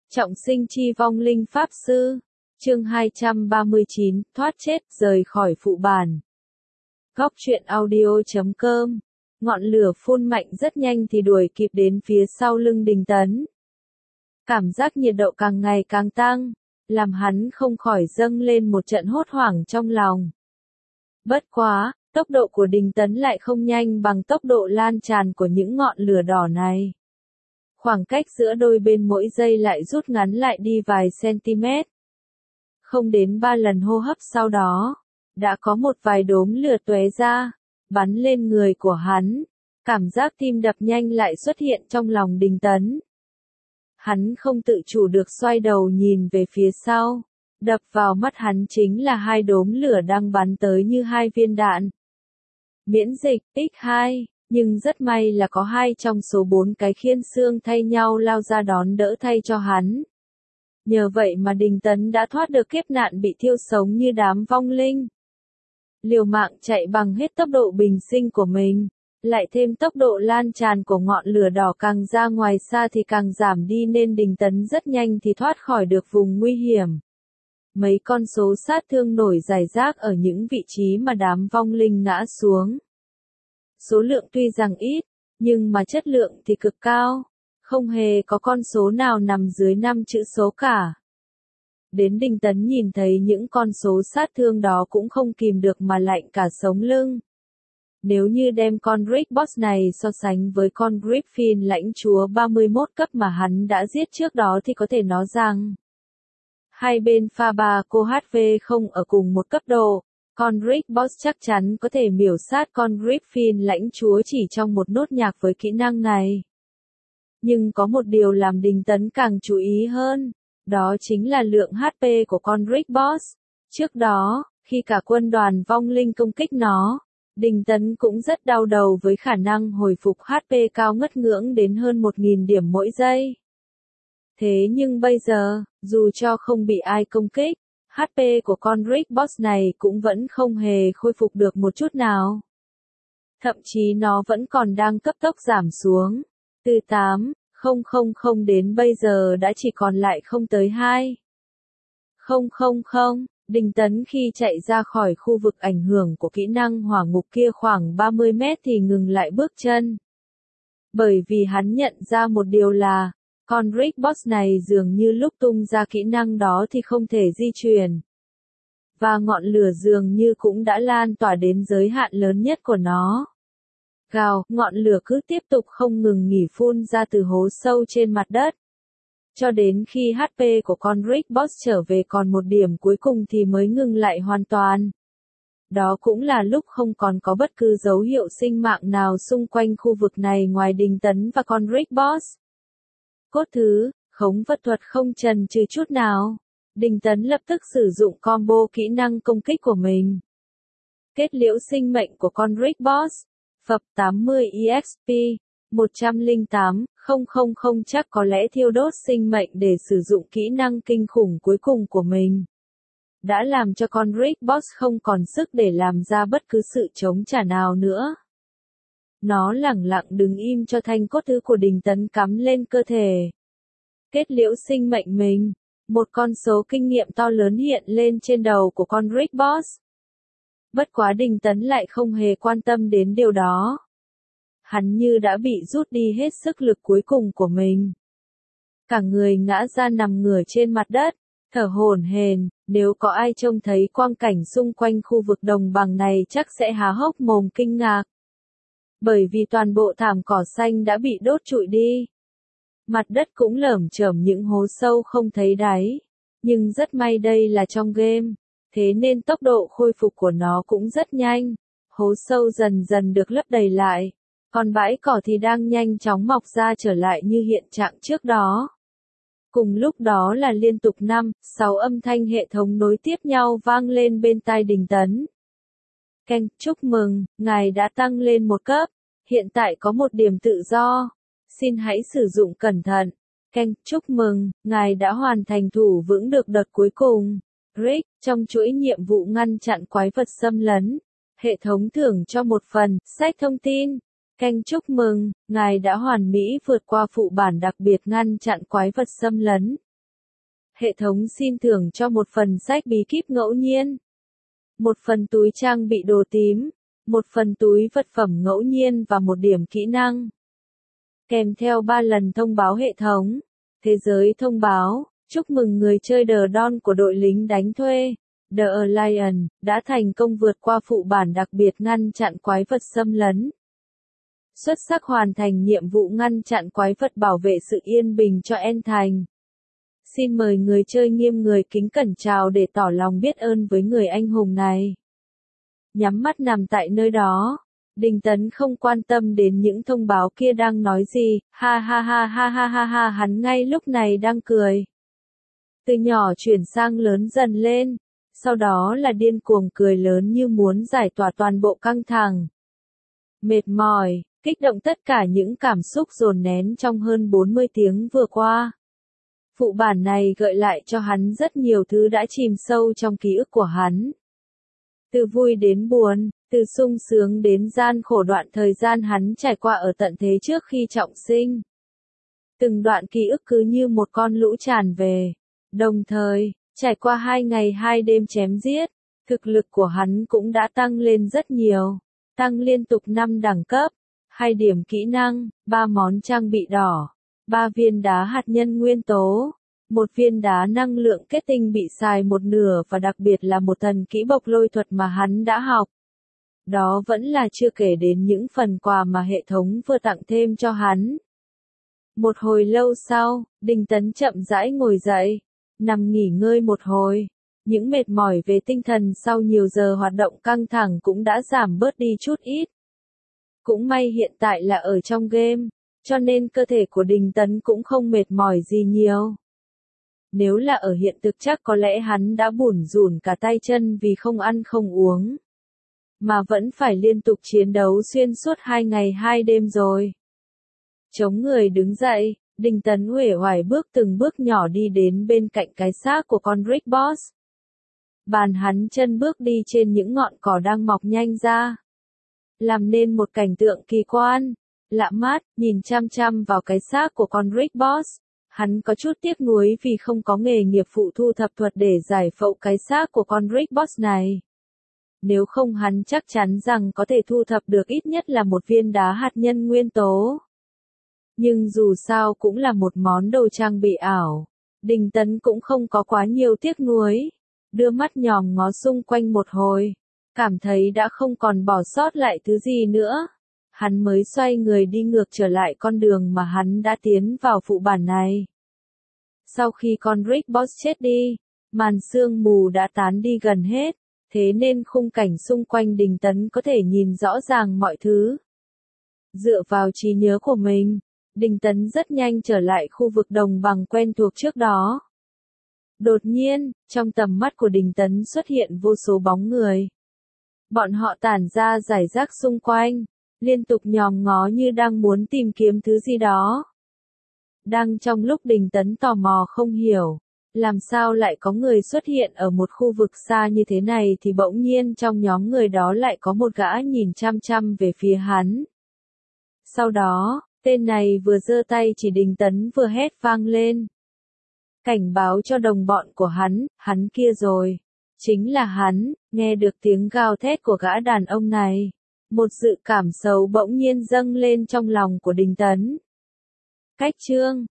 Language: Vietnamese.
Trọng sinh chi vong linh pháp sư. Chương 239, thoát chết, rời khỏi phụ bản. Góc truyện audio.com. Ngọn lửa phun mạnh rất nhanh thì đuổi kịp đến phía sau lưng Đình Tấn. Cảm giác nhiệt độ càng ngày càng tăng, làm hắn không khỏi dâng lên một trận hốt hoảng trong lòng. Bất quá, tốc độ của Đình Tấn lại không nhanh bằng tốc độ lan tràn của những ngọn lửa đỏ này. Khoảng cách giữa đôi bên mỗi giây lại rút ngắn lại đi vài cm. Không đến 3 lần hô hấp sau đó, đã có một vài đốm lửa tóe ra, bắn lên người của hắn. Cảm giác tim đập nhanh lại xuất hiện trong lòng Đình Tấn. Hắn không tự chủ được xoay đầu nhìn về phía sau. Đập vào mắt hắn chính là hai đốm lửa đang bắn tới như hai viên đạn. Miễn dịch, X2. Nhưng rất may là có 2 trong số 4 cái khiên xương thay nhau lao ra đón đỡ thay cho hắn. Nhờ vậy mà Đình Tấn đã thoát được kiếp nạn bị thiêu sống như đám vong linh. Liều mạng chạy bằng hết tốc độ bình sinh của mình, lại thêm tốc độ lan tràn của ngọn lửa đỏ càng ra ngoài xa thì càng giảm đi nên Đình Tấn rất nhanh thì thoát khỏi được vùng nguy hiểm. Mấy con số sát thương nổi rải rác ở những vị trí mà đám vong linh ngã xuống. Số lượng tuy rằng ít, nhưng mà chất lượng thì cực cao, không hề có con số nào nằm dưới 5 chữ số cả. Đến Đình Tấn nhìn thấy những con số sát thương đó cũng không kìm được mà lạnh cả sống lưng. Nếu như đem con Rick Boss này so sánh với con Griffin lãnh chúa 31 cấp mà hắn đã giết trước đó thì có thể nói rằng hai bên pha 3 cô HV không ở cùng một cấp độ. Con Rick Boss chắc chắn có thể miểu sát con Griffin lãnh chúa chỉ trong một nốt nhạc với kỹ năng này. Nhưng có một điều làm Đình Tấn càng chú ý hơn, đó chính là lượng HP của con Rick Boss. Trước đó, khi cả quân đoàn vong linh công kích nó, Đình Tấn cũng rất đau đầu với khả năng hồi phục HP cao ngất ngưỡng đến hơn 1.000 điểm mỗi giây. Thế nhưng bây giờ, dù cho không bị ai công kích, HP của con Rick Boss này cũng vẫn không hề khôi phục được một chút nào. Thậm chí nó vẫn còn đang cấp tốc giảm xuống. Từ 8,000 đến bây giờ đã chỉ còn lại không tới 2,000. Đình Tấn khi chạy ra khỏi khu vực ảnh hưởng của kỹ năng hỏa ngục kia khoảng 30 mét thì ngừng lại bước chân. Bởi vì hắn nhận ra một điều là, con Rick Boss này dường như lúc tung ra kỹ năng đó thì không thể di chuyển. Và ngọn lửa dường như cũng đã lan tỏa đến giới hạn lớn nhất của nó. Gào, ngọn lửa cứ tiếp tục không ngừng nghỉ phun ra từ hố sâu trên mặt đất. Cho đến khi HP của con Rick Boss trở về còn một điểm cuối cùng thì mới ngừng lại hoàn toàn. Đó cũng là lúc không còn có bất cứ dấu hiệu sinh mạng nào xung quanh khu vực này ngoài Đình Tấn và con Rick Boss. Cốt thứ, khống vật thuật không chần chừ chút nào. Đình Tấn lập tức sử dụng combo kỹ năng công kích của mình. Kết liễu sinh mệnh của con Rick Boss. Phập 80 EXP. 108,000 chắc có lẽ thiêu đốt sinh mệnh để sử dụng kỹ năng kinh khủng cuối cùng của mình. Đã làm cho con Rick Boss không còn sức để làm ra bất cứ sự chống trả nào nữa. Nó lẳng lặng đứng im cho thanh cốt thứ của Đình Tấn cắm lên cơ thể. Kết liễu sinh mệnh mình. Một con số kinh nghiệm to lớn hiện lên trên đầu của con Rick Boss. Bất quá Đình Tấn lại không hề quan tâm đến điều đó. Hắn như đã bị rút đi hết sức lực cuối cùng của mình. Cả người ngã ra nằm ngửa trên mặt đất, thở hổn hển. Nếu có ai trông thấy quang cảnh xung quanh khu vực đồng bằng này chắc sẽ há hốc mồm kinh ngạc. Bởi vì toàn bộ thảm cỏ xanh đã bị đốt trụi đi. Mặt đất cũng lởm chởm những hố sâu không thấy đáy. Nhưng rất may đây là trong game. Thế nên tốc độ khôi phục của nó cũng rất nhanh. Hố sâu dần dần được lấp đầy lại. Còn bãi cỏ thì đang nhanh chóng mọc ra trở lại như hiện trạng trước đó. Cùng lúc đó là liên tục 5-6 âm thanh hệ thống nối tiếp nhau vang lên bên tai Đình Tấn. Keng, chúc mừng, ngài đã tăng lên một cấp. Hiện tại có một điểm tự do. Xin hãy sử dụng cẩn thận. Keng, chúc mừng, ngài đã hoàn thành thủ vững được đợt cuối cùng. Rick, trong chuỗi nhiệm vụ ngăn chặn quái vật xâm lấn. Hệ thống thưởng cho một phần, sách thông tin. Keng, chúc mừng, ngài đã hoàn mỹ vượt qua phụ bản đặc biệt ngăn chặn quái vật xâm lấn. Hệ thống xin thưởng cho một phần sách bí kíp ngẫu nhiên, một phần túi trang bị đồ tím, một phần túi vật phẩm ngẫu nhiên và một điểm kỹ năng. Kèm theo 3 lần thông báo hệ thống. Thế giới thông báo, chúc mừng người chơi The Dawn của đội lính đánh thuê, The Alliance, đã thành công vượt qua phụ bản đặc biệt ngăn chặn quái vật xâm lấn. Xuất sắc hoàn thành nhiệm vụ ngăn chặn quái vật bảo vệ sự yên bình cho An Thành. Xin mời người chơi nghiêm người kính cẩn chào để tỏ lòng biết ơn với người anh hùng này. Nhắm mắt nằm tại nơi đó. Đinh Tấn không quan tâm đến những thông báo kia đang nói gì, ha ha ha ha ha ha ha, hắn ngay lúc này đang cười. Từ nhỏ chuyển sang lớn dần lên, sau đó là điên cuồng cười lớn như muốn giải tỏa toàn bộ căng thẳng. Mệt mỏi, kích động tất cả những cảm xúc dồn nén trong hơn 40 tiếng vừa qua. Phụ bản này gợi lại cho hắn rất nhiều thứ đã chìm sâu trong ký ức của hắn. Từ vui đến buồn, từ sung sướng đến gian khổ, đoạn thời gian hắn trải qua ở tận thế trước khi trọng sinh. Từng đoạn ký ức cứ như một con lũ tràn về. Đồng thời, trải qua 2 ngày 2 đêm chém giết, thực lực của hắn cũng đã tăng lên rất nhiều. Tăng liên tục 5 đẳng cấp, 2 điểm kỹ năng, 3 món trang bị đỏ, 3 viên đá hạt nhân nguyên tố. Một viên đá năng lượng kết tinh bị xài một nửa và đặc biệt là một thần kỹ bộc lôi thuật mà hắn đã học. Đó vẫn là chưa kể đến những phần quà mà hệ thống vừa tặng thêm cho hắn. Một hồi lâu sau, Đinh Tấn chậm rãi ngồi dậy, nằm nghỉ ngơi một hồi. Những mệt mỏi về tinh thần sau nhiều giờ hoạt động căng thẳng cũng đã giảm bớt đi chút ít. Cũng may hiện tại là ở trong game, cho nên cơ thể của Đinh Tấn cũng không mệt mỏi gì nhiều. Nếu là ở hiện thực chắc có lẽ hắn đã bủn rủn cả tay chân vì không ăn không uống. Mà vẫn phải liên tục chiến đấu xuyên suốt 2 ngày 2 đêm rồi. Chống người đứng dậy, Đinh Tấn uể oải bước từng bước nhỏ đi đến bên cạnh cái xác của con Rick Boss. Bàn hắn chân bước đi trên những ngọn cỏ đang mọc nhanh ra. Làm nên một cảnh tượng kỳ quan, lạ mắt, nhìn chăm chăm vào cái xác của con Rick Boss. Hắn có chút tiếc nuối vì không có nghề nghiệp phụ thu thập thuật để giải phẫu cái xác của con Rick Boss này. Nếu không hắn chắc chắn rằng có thể thu thập được ít nhất là một viên đá hạt nhân nguyên tố. Nhưng dù sao cũng là một món đồ trang bị ảo. Đinh Tấn cũng không có quá nhiều tiếc nuối. Đưa mắt nhòm ngó xung quanh một hồi. Cảm thấy đã không còn bỏ sót lại thứ gì nữa. Hắn mới xoay người đi ngược trở lại con đường mà hắn đã tiến vào phụ bản này. Sau khi con Rick Boss chết đi, màn sương mù đã tán đi gần hết, thế nên khung cảnh xung quanh Đinh Tấn có thể nhìn rõ ràng mọi thứ. Dựa vào trí nhớ của mình, Đinh Tấn rất nhanh trở lại khu vực đồng bằng quen thuộc trước đó. Đột nhiên, trong tầm mắt của Đinh Tấn xuất hiện vô số bóng người. Bọn họ tản ra rải rác xung quanh, liên tục nhòm ngó như đang muốn tìm kiếm thứ gì đó. Đang trong lúc Đinh Tấn tò mò không hiểu, làm sao lại có người xuất hiện ở một khu vực xa như thế này thì bỗng nhiên trong nhóm người đó lại có một gã nhìn chăm chăm về phía hắn. Sau đó, tên này vừa giơ tay chỉ Đinh Tấn vừa hét vang lên. Cảnh báo cho đồng bọn của hắn kia rồi. Chính là hắn, nghe được tiếng gào thét của gã đàn ông này. Một dự cảm xấu bỗng nhiên dâng lên trong lòng của Đinh Tấn. Cách chương